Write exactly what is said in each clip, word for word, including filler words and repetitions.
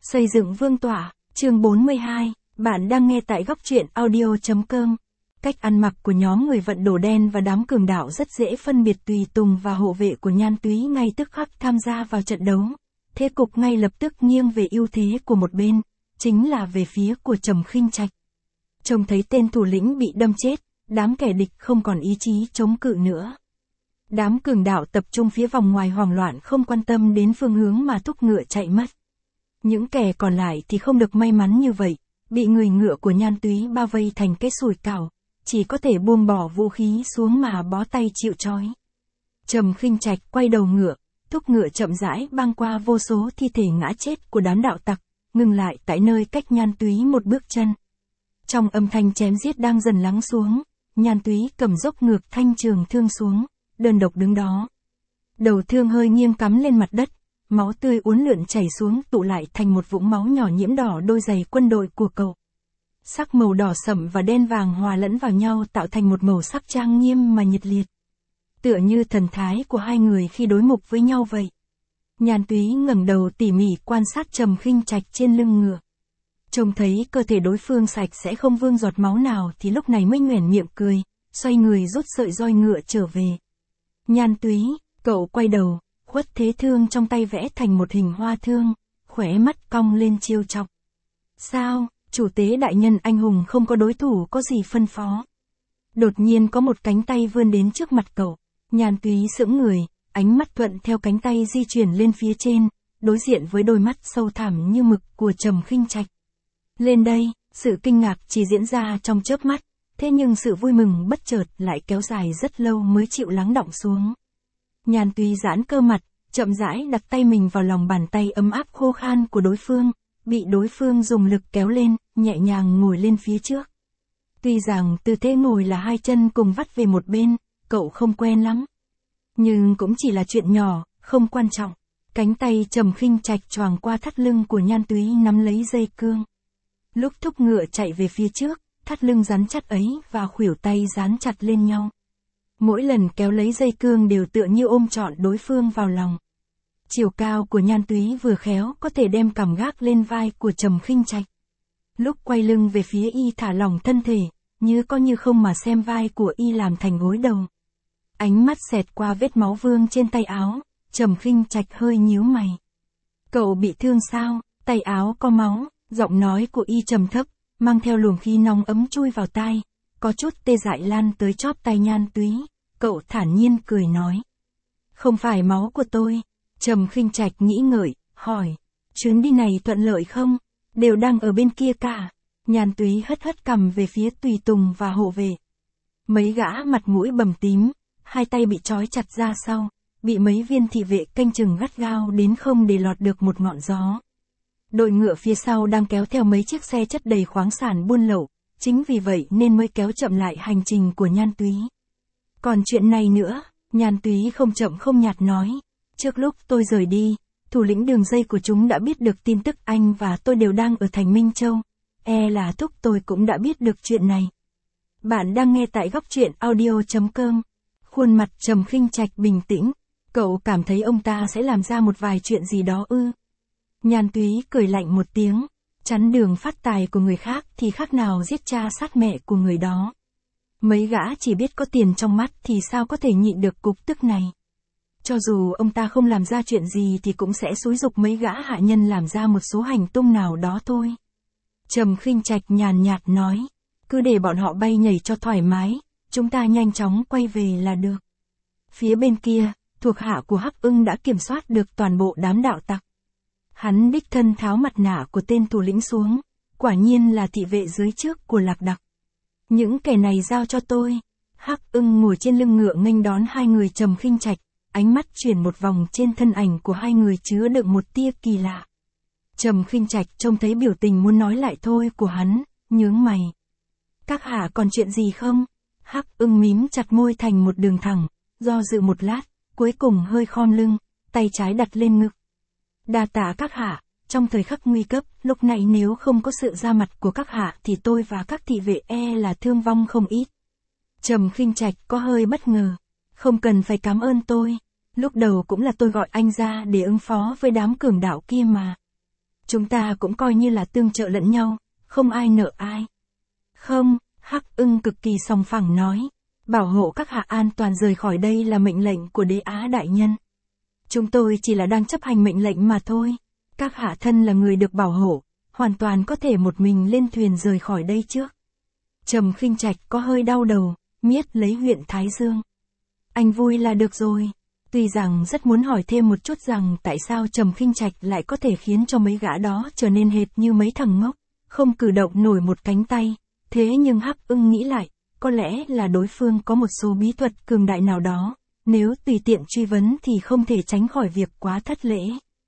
Xây dựng vương tọa, chương bốn mươi hai, bạn đang nghe tại góc truyện audio.com. Cách ăn mặc của nhóm người vận đồ đen và đám cường đạo rất dễ phân biệt. Tùy tùng và hộ vệ của Nhan Túy ngay tức khắc tham gia vào trận đấu. Thế cục ngay lập tức nghiêng về ưu thế của một bên, chính là về phía của Trầm Khinh Trạch. Trông thấy tên thủ lĩnh bị đâm chết, đám kẻ địch không còn ý chí chống cự nữa. Đám cường đạo tập trung phía vòng ngoài hoảng loạn, không quan tâm đến phương hướng mà thúc ngựa chạy mất. Những kẻ còn lại thì không được may mắn như vậy, bị người ngựa của Nhan Túy bao vây thành cái sủi cảo, chỉ có thể buông bỏ vũ khí xuống mà bó tay chịu trói. Trầm Khinh Trạch quay đầu ngựa, thúc ngựa chậm rãi băng qua vô số thi thể ngã chết của đám đạo tặc, ngừng lại tại nơi cách Nhan Túy một bước chân. Trong âm thanh chém giết đang dần lắng xuống, Nhan Túy cầm dốc ngược thanh trường thương xuống, đơn độc đứng đó. Đầu thương hơi nghiêng cắm lên mặt đất, máu tươi uốn lượn chảy xuống tụ lại thành một vũng máu nhỏ nhiễm đỏ đôi giày quân đội của cậu. Sắc màu đỏ sẫm và đen vàng hòa lẫn vào nhau tạo thành một màu sắc trang nghiêm mà nhiệt liệt. Tựa như thần thái của hai người khi đối mục với nhau vậy. Nhan Túy ngẩng đầu tỉ mỉ quan sát Trầm Khinh Trạch trên lưng ngựa. Trông thấy cơ thể đối phương sạch sẽ không vương giọt máu nào thì lúc này mới nhoẻn miệng cười, xoay người rút sợi roi ngựa trở về. Nhan Túy, cậu quay đầu, khuất thế thương trong tay vẽ thành một hình hoa thương, khóe mắt cong lên trêu chọc. Sao, chủ tế đại nhân anh hùng không có đối thủ có gì phân phó? Đột nhiên có một cánh tay vươn đến trước mặt cậu. Nhan Túy sững người, ánh mắt thuận theo cánh tay di chuyển lên phía trên, đối diện với đôi mắt sâu thẳm như mực của Trầm Khinh Trạch. Lên đây, sự kinh ngạc chỉ diễn ra trong chớp mắt, thế nhưng sự vui mừng bất chợt lại kéo dài rất lâu mới chịu lắng đọng xuống. Nhan Túy giãn cơ mặt, chậm rãi đặt tay mình vào lòng bàn tay ấm áp khô khan của đối phương, bị đối phương dùng lực kéo lên, nhẹ nhàng ngồi lên phía trước. Tuy rằng tư thế ngồi là hai chân cùng vắt về một bên, cậu không quen lắm. Nhưng cũng chỉ là chuyện nhỏ, không quan trọng. Cánh tay Trầm Khinh Trạch choàng qua thắt lưng của Nhan Túy nắm lấy dây cương. Lúc thúc ngựa chạy về phía trước, thắt lưng rắn chắc ấy và khuỷu tay dán chặt lên nhau. Mỗi lần kéo lấy dây cương đều tựa như ôm trọn đối phương vào lòng. Chiều cao của Nhan Túy vừa khéo có thể đem cằm gác lên vai của Trầm Khinh Trạch. Lúc quay lưng về phía y thả lỏng thân thể, như có như không mà xem vai của y làm thành gối đầu. Ánh mắt xẹt qua vết máu vương trên tay áo, Trầm Khinh Trạch hơi nhíu mày. Cậu bị thương sao? Tay áo có máu, giọng nói của y trầm thấp, mang theo luồng khí nóng ấm chui vào tai, có chút tê dại lan tới chóp tai Nhan Túy. Cậu thản nhiên cười nói. Không phải máu của tôi. Trầm Khinh Trạch nghĩ ngợi, hỏi. Chuyến đi này thuận lợi không? Đều đang ở bên kia cả. Nhan Túy hất hất cằm về phía tùy tùng và hộ vệ. Mấy gã mặt mũi bầm tím, hai tay bị trói chặt ra sau, bị mấy viên thị vệ canh chừng gắt gao đến không để lọt được một ngọn gió. Đội ngựa phía sau đang kéo theo mấy chiếc xe chất đầy khoáng sản buôn lậu, chính vì vậy nên mới kéo chậm lại hành trình của Nhan Túy. Còn chuyện này nữa, Nhan Túy không chậm không nhạt nói. Trước lúc tôi rời đi, thủ lĩnh đường dây của chúng đã biết được tin tức anh và tôi đều đang ở thành Minh Châu. E là thúc tôi cũng đã biết được chuyện này. Bạn đang nghe tại góc truyện audio.com. Khuôn mặt Trầm Khinh Trạch bình tĩnh. Cậu cảm thấy ông ta sẽ làm ra một vài chuyện gì đó ư? Nhan Túy cười lạnh một tiếng. Chắn đường phát tài của người khác thì khác nào giết cha sát mẹ của người đó. Mấy gã chỉ biết có tiền trong mắt thì sao có thể nhịn được cục tức này. Cho dù ông ta không làm ra chuyện gì thì cũng sẽ xúi giục mấy gã hạ nhân làm ra một số hành tung nào đó thôi. Trầm Khinh Trạch nhàn nhạt nói. Cứ để bọn họ bay nhảy cho thoải mái, chúng ta nhanh chóng quay về là được. Phía bên kia, thuộc hạ của Hắc Ưng đã kiểm soát được toàn bộ đám đạo tặc. Hắn đích thân tháo mặt nạ của tên thủ lĩnh xuống, quả nhiên là thị vệ dưới trước của Lạc Đặc. Những kẻ này giao cho tôi. Hắc Ưng ngồi trên lưng ngựa nghênh đón hai người Trầm Khinh Trạch, ánh mắt chuyển một vòng trên thân ảnh của hai người chứa đựng một tia kỳ lạ. Trầm Khinh Trạch trông thấy biểu tình muốn nói lại thôi của hắn, nhướng mày. Các hạ còn chuyện gì không? Hắc Ưng mím chặt môi thành một đường thẳng, do dự một lát, cuối cùng hơi khom lưng, tay trái đặt lên ngực. Đa tạ các hạ, trong thời khắc nguy cấp, lúc này nếu không có sự ra mặt của các hạ thì tôi và các thị vệ e là thương vong không ít. Trầm Khinh Trạch có hơi bất ngờ. Không cần phải cảm ơn tôi. Lúc đầu cũng là tôi gọi anh ra để ứng phó với đám cường đạo kia mà. Chúng ta cũng coi như là tương trợ lẫn nhau, không ai nợ ai. Không, Hắc Ưng cực kỳ sòng phẳng nói. Bảo hộ các hạ an toàn rời khỏi đây là mệnh lệnh của Đế Á đại nhân. Chúng tôi chỉ là đang chấp hành mệnh lệnh mà thôi. Các hạ thân là người được bảo hộ, hoàn toàn có thể một mình lên thuyền rời khỏi đây trước. Trầm Khinh Trạch có hơi đau đầu, miết lấy huyện Thái Dương. Anh vui là được rồi. Tuy rằng rất muốn hỏi thêm một chút rằng tại sao Trầm Khinh Trạch lại có thể khiến cho mấy gã đó trở nên hệt như mấy thằng ngốc, không cử động nổi một cánh tay. Thế nhưng Hắc Ưng nghĩ lại, có lẽ là đối phương có một số bí thuật cường đại nào đó, nếu tùy tiện truy vấn thì không thể tránh khỏi việc quá thất lễ.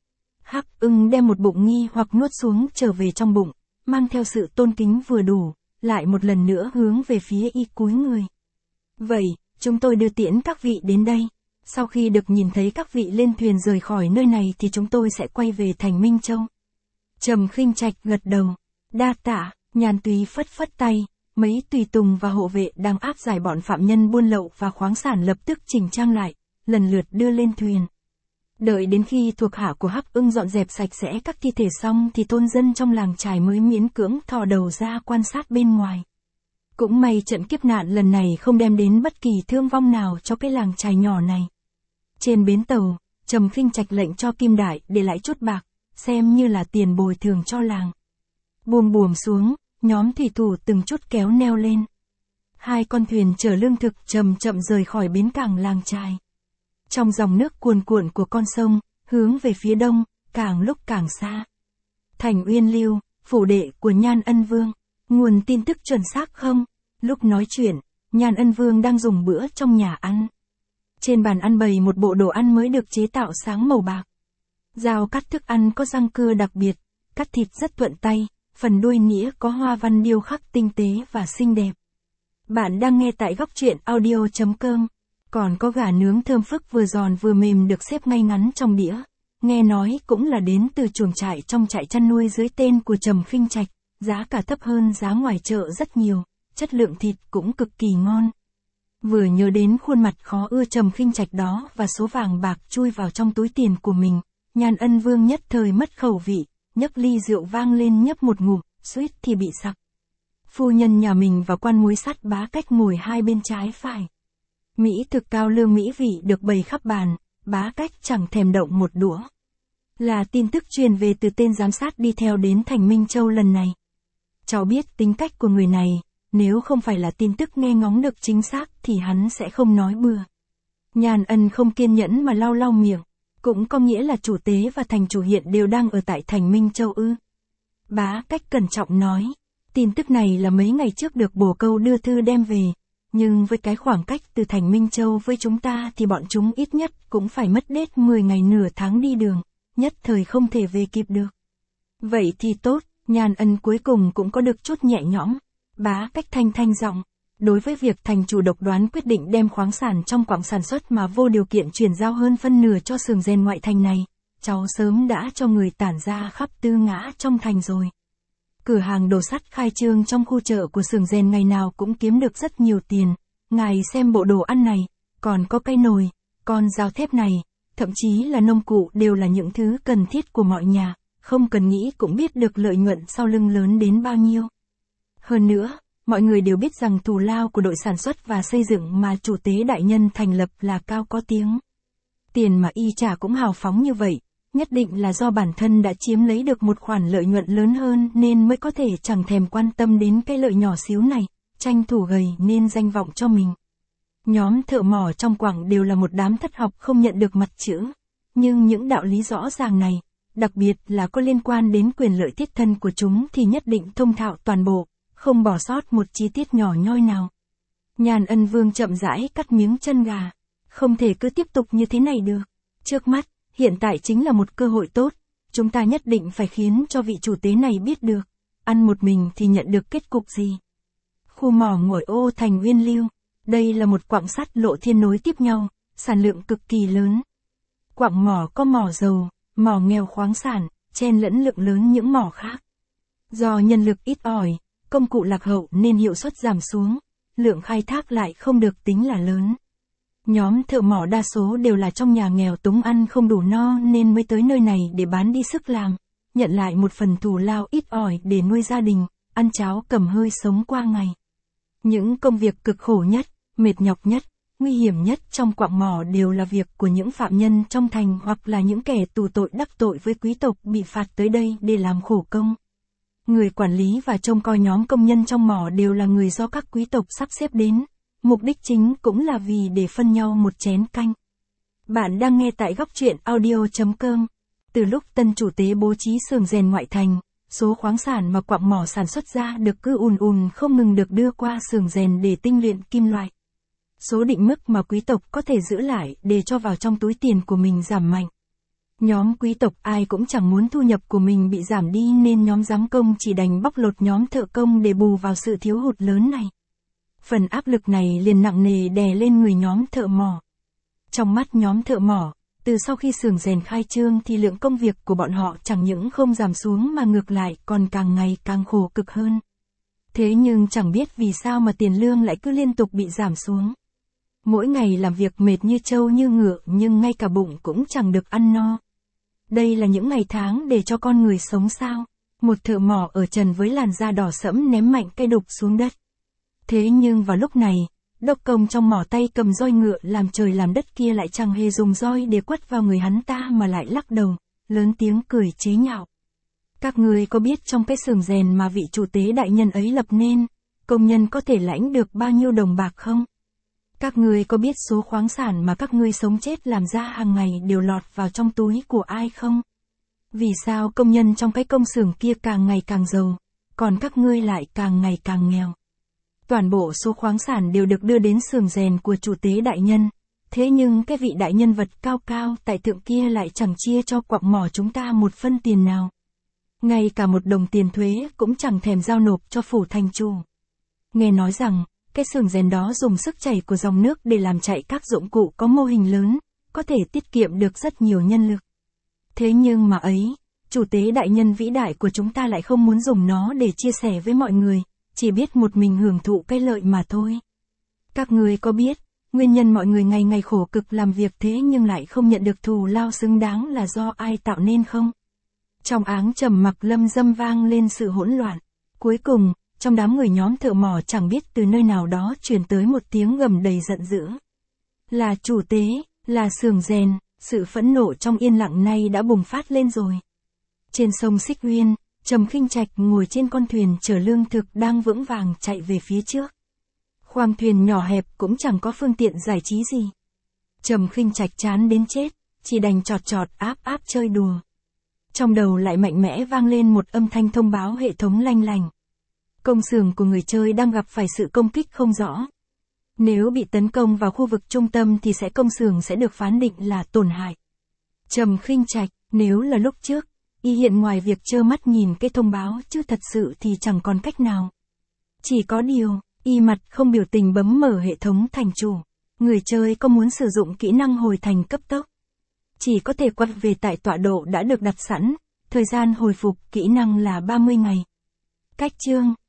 Hắc Ưng đem một bụng nghi hoặc nuốt xuống trở về trong bụng, mang theo sự tôn kính vừa đủ, lại một lần nữa hướng về phía y cúi người. Vậy, chúng tôi đưa tiễn các vị đến đây. Sau khi được nhìn thấy các vị lên thuyền rời khỏi nơi này thì chúng tôi sẽ quay về thành Minh Châu. Trầm Khinh Trạch gật đầu. Đa tạ, Nhan Túy phất phất tay, mấy tùy tùng và hộ vệ đang áp giải bọn phạm nhân buôn lậu và khoáng sản lập tức chỉnh trang lại, lần lượt đưa lên thuyền. Đợi đến khi thuộc hạ của Hắc Ưng dọn dẹp sạch sẽ các thi thể xong thì thôn dân trong làng trài mới miễn cưỡng thò đầu ra quan sát bên ngoài. Cũng may trận kiếp nạn lần này không đem đến bất kỳ thương vong nào cho cái làng trài nhỏ này. Trên bến tàu, Trầm Khinh Trạch lệnh cho Kim Đại để lại chút bạc, xem như là tiền bồi thường cho làng. Buồm buồm xuống, nhóm thủy thủ từng chút kéo neo lên. Hai con thuyền chở lương thực chậm chậm rời khỏi bến cảng làng trài. Trong dòng nước cuồn cuộn của con sông, hướng về phía đông, càng lúc càng xa. Thành Uyên Lưu, phủ đệ của Nhan Ân Vương. Nguồn tin tức chuẩn xác không? Lúc nói chuyện, Nhan Ân Vương đang dùng bữa trong nhà ăn. Trên bàn ăn bày một bộ đồ ăn mới được chế tạo sáng màu bạc. Dao cắt thức ăn có răng cưa đặc biệt, cắt thịt rất thuận tay, phần đuôi nĩa có hoa văn điêu khắc tinh tế và xinh đẹp. Bạn đang nghe tại góc truyện audio chấm com. Còn có gà nướng thơm phức vừa giòn vừa mềm được xếp ngay ngắn trong đĩa. Nghe nói cũng là đến từ chuồng trại trong trại chăn nuôi dưới tên của Trầm Khinh Trạch, giá cả thấp hơn giá ngoài chợ rất nhiều, chất lượng thịt cũng cực kỳ ngon. Vừa nhớ đến khuôn mặt khó ưa Trầm Khinh Trạch đó và số vàng bạc chui vào trong túi tiền của mình, Nhan Ân Vương nhất thời mất khẩu vị, nhấc ly rượu vang lên nhấp một ngụm, suýt thì bị sặc. Phu nhân nhà mình và quan muối sắt Bá Cách ngồi hai bên trái phải. Mỹ thực cao lương mỹ vị được bày khắp bàn, Bá Cách chẳng thèm động một đũa. Là tin tức truyền về từ tên giám sát đi theo đến thành Minh Châu lần này. Cháu biết tính cách của người này, nếu không phải là tin tức nghe ngóng được chính xác thì hắn sẽ không nói bừa. Nhan Ân không kiên nhẫn mà lau lau miệng, cũng có nghĩa là chủ tế và thành chủ hiện đều đang ở tại thành Minh Châu ư. Bá Cách cẩn trọng nói, tin tức này là mấy ngày trước được bồ câu đưa thư đem về, nhưng với cái khoảng cách từ thành Minh Châu với chúng ta thì bọn chúng ít nhất cũng phải mất đết mười ngày nửa tháng đi đường, nhất thời không thể về kịp được. Vậy thì tốt, Nhan Ân cuối cùng cũng có được chút nhẹ nhõm. Bá Cách thanh thanh giọng, đối với việc thành chủ độc đoán quyết định đem khoáng sản trong quặng sản xuất mà vô điều kiện chuyển giao hơn phân nửa cho xưởng rèn ngoại thành này, cháu sớm đã cho người tản ra khắp tư ngã trong thành rồi. Cửa hàng đồ sắt khai trương trong khu chợ của xưởng rèn ngày nào cũng kiếm được rất nhiều tiền, ngài xem bộ đồ ăn này, còn có cây nồi, con dao thép này, thậm chí là nông cụ đều là những thứ cần thiết của mọi nhà, không cần nghĩ cũng biết được lợi nhuận sau lưng lớn đến bao nhiêu. Hơn nữa, mọi người đều biết rằng thù lao của đội sản xuất và xây dựng mà chủ tế đại nhân thành lập là cao có tiếng. Tiền mà y trả cũng hào phóng như vậy, nhất định là do bản thân đã chiếm lấy được một khoản lợi nhuận lớn hơn nên mới có thể chẳng thèm quan tâm đến cái lợi nhỏ xíu này, tranh thủ gầy nên danh vọng cho mình. Nhóm thợ mỏ trong quảng đều là một đám thất học không nhận được mặt chữ, nhưng những đạo lý rõ ràng này, đặc biệt là có liên quan đến quyền lợi thiết thân của chúng thì nhất định thông thạo toàn bộ, không bỏ sót một chi tiết nhỏ nhoi nào. Nhan Ân Vương chậm rãi cắt miếng chân gà, không thể cứ tiếp tục như thế này được. Trước mắt, hiện tại chính là một cơ hội tốt, chúng ta nhất định phải khiến cho vị chủ tế này biết được, ăn một mình thì nhận được kết cục gì. Khu mỏ Ngồi Ô thành Uyên Lưu, đây là một quặng sắt lộ thiên nối tiếp nhau, sản lượng cực kỳ lớn. Quặng mỏ có mỏ dầu, mỏ nghèo khoáng sản, chen lẫn lượng lớn những mỏ khác. Do nhân lực ít ỏi, công cụ lạc hậu nên hiệu suất giảm xuống, lượng khai thác lại không được tính là lớn. Nhóm thợ mỏ đa số đều là trong nhà nghèo túng ăn không đủ no nên mới tới nơi này để bán đi sức làm, nhận lại một phần thù lao ít ỏi để nuôi gia đình, ăn cháo cầm hơi sống qua ngày. Những công việc cực khổ nhất, mệt nhọc nhất, nguy hiểm nhất trong quặng mỏ đều là việc của những phạm nhân trong thành hoặc là những kẻ tù tội đắc tội với quý tộc bị phạt tới đây để làm khổ công. Người quản lý và trông coi nhóm công nhân trong mỏ đều là người do các quý tộc sắp xếp đến, mục đích chính cũng là vì để phân nhau một chén canh. Bạn đang nghe tại góc truyện audio chấm com. Từ lúc tân chủ tế bố trí xưởng rèn ngoại thành, số khoáng sản mà quặng mỏ sản xuất ra được cứ ùn ùn không ngừng được đưa qua xưởng rèn để tinh luyện kim loại. Số định mức mà quý tộc có thể giữ lại để cho vào trong túi tiền của mình giảm mạnh. Nhóm quý tộc ai cũng chẳng muốn thu nhập của mình bị giảm đi nên nhóm giám công chỉ đành bóc lột nhóm thợ công để bù vào sự thiếu hụt lớn này. Phần áp lực này liền nặng nề đè lên người nhóm thợ mỏ. Trong mắt nhóm thợ mỏ, từ sau khi xưởng rèn khai trương thì lượng công việc của bọn họ chẳng những không giảm xuống mà ngược lại còn càng ngày càng khổ cực hơn. Thế nhưng chẳng biết vì sao mà tiền lương lại cứ liên tục bị giảm xuống. Mỗi ngày làm việc mệt như trâu như ngựa nhưng ngay cả bụng cũng chẳng được ăn no. Đây là những ngày tháng để cho con người sống sao? Một thợ mỏ ở trần với làn da đỏ sẫm ném mạnh cây đục xuống đất. Thế nhưng vào lúc này, đốc công trong mỏ tay cầm roi ngựa làm trời làm đất kia lại chẳng hề dùng roi để quất vào người hắn ta mà lại lắc đầu, lớn tiếng cười chế nhạo. Các người có biết trong cái xưởng rèn mà vị chủ tế đại nhân ấy lập nên, công nhân có thể lãnh được bao nhiêu đồng bạc không? Các người có biết số khoáng sản mà các ngươi sống chết làm ra hàng ngày đều lọt vào trong túi của ai không? Vì sao công nhân trong cái công xưởng kia càng ngày càng giàu, còn các ngươi lại càng ngày càng nghèo? Toàn bộ số khoáng sản đều được đưa đến xưởng rèn của chủ tế đại nhân, thế nhưng cái vị đại nhân vật cao cao tại thượng kia lại chẳng chia cho quặng mỏ chúng ta một phân tiền nào. Ngay cả một đồng tiền thuế cũng chẳng thèm giao nộp cho phủ thành chủ. Nghe nói rằng, cái xưởng rèn đó dùng sức chảy của dòng nước để làm chạy các dụng cụ có mô hình lớn, có thể tiết kiệm được rất nhiều nhân lực. Thế nhưng mà ấy, chủ tế đại nhân vĩ đại của chúng ta lại không muốn dùng nó để chia sẻ với mọi người, chỉ biết một mình hưởng thụ cái lợi mà thôi. Các người có biết, nguyên nhân mọi người ngày ngày khổ cực làm việc thế nhưng lại không nhận được thù lao xứng đáng là do ai tạo nên không? Trong áng trầm mặc lâm dâm vang lên sự hỗn loạn. Cuối cùng, trong đám người nhóm thợ mỏ chẳng biết từ nơi nào đó truyền tới một tiếng gầm đầy giận dữ. Là chủ tế, là xưởng rèn, sự phẫn nộ trong yên lặng nay đã bùng phát lên rồi. Trên sông Xích Uyên, Trầm Khinh Trạch ngồi trên con thuyền chở lương thực đang vững vàng chạy về phía trước. Khoang thuyền nhỏ hẹp cũng chẳng có phương tiện giải trí gì. Trầm Khinh Trạch chán đến chết, chỉ đành chọt chọt áp áp chơi đùa. Trong đầu lại mạnh mẽ vang lên một âm thanh thông báo hệ thống lanh lành. Công xưởng của người chơi đang gặp phải sự công kích không rõ. Nếu bị tấn công vào khu vực trung tâm thì sẽ công xưởng sẽ được phán định là tổn hại. Trầm Khinh Trạch, nếu là lúc trước, y hiện ngoài việc trơ mắt nhìn cái thông báo chứ thật sự thì chẳng còn cách nào. Chỉ có điều, y mặt không biểu tình bấm mở hệ thống thành chủ. Người chơi có muốn sử dụng kỹ năng hồi thành cấp tốc, chỉ có thể quay về tại tọa độ đã được đặt sẵn, thời gian hồi phục kỹ năng là ba mươi ngày. Cách chương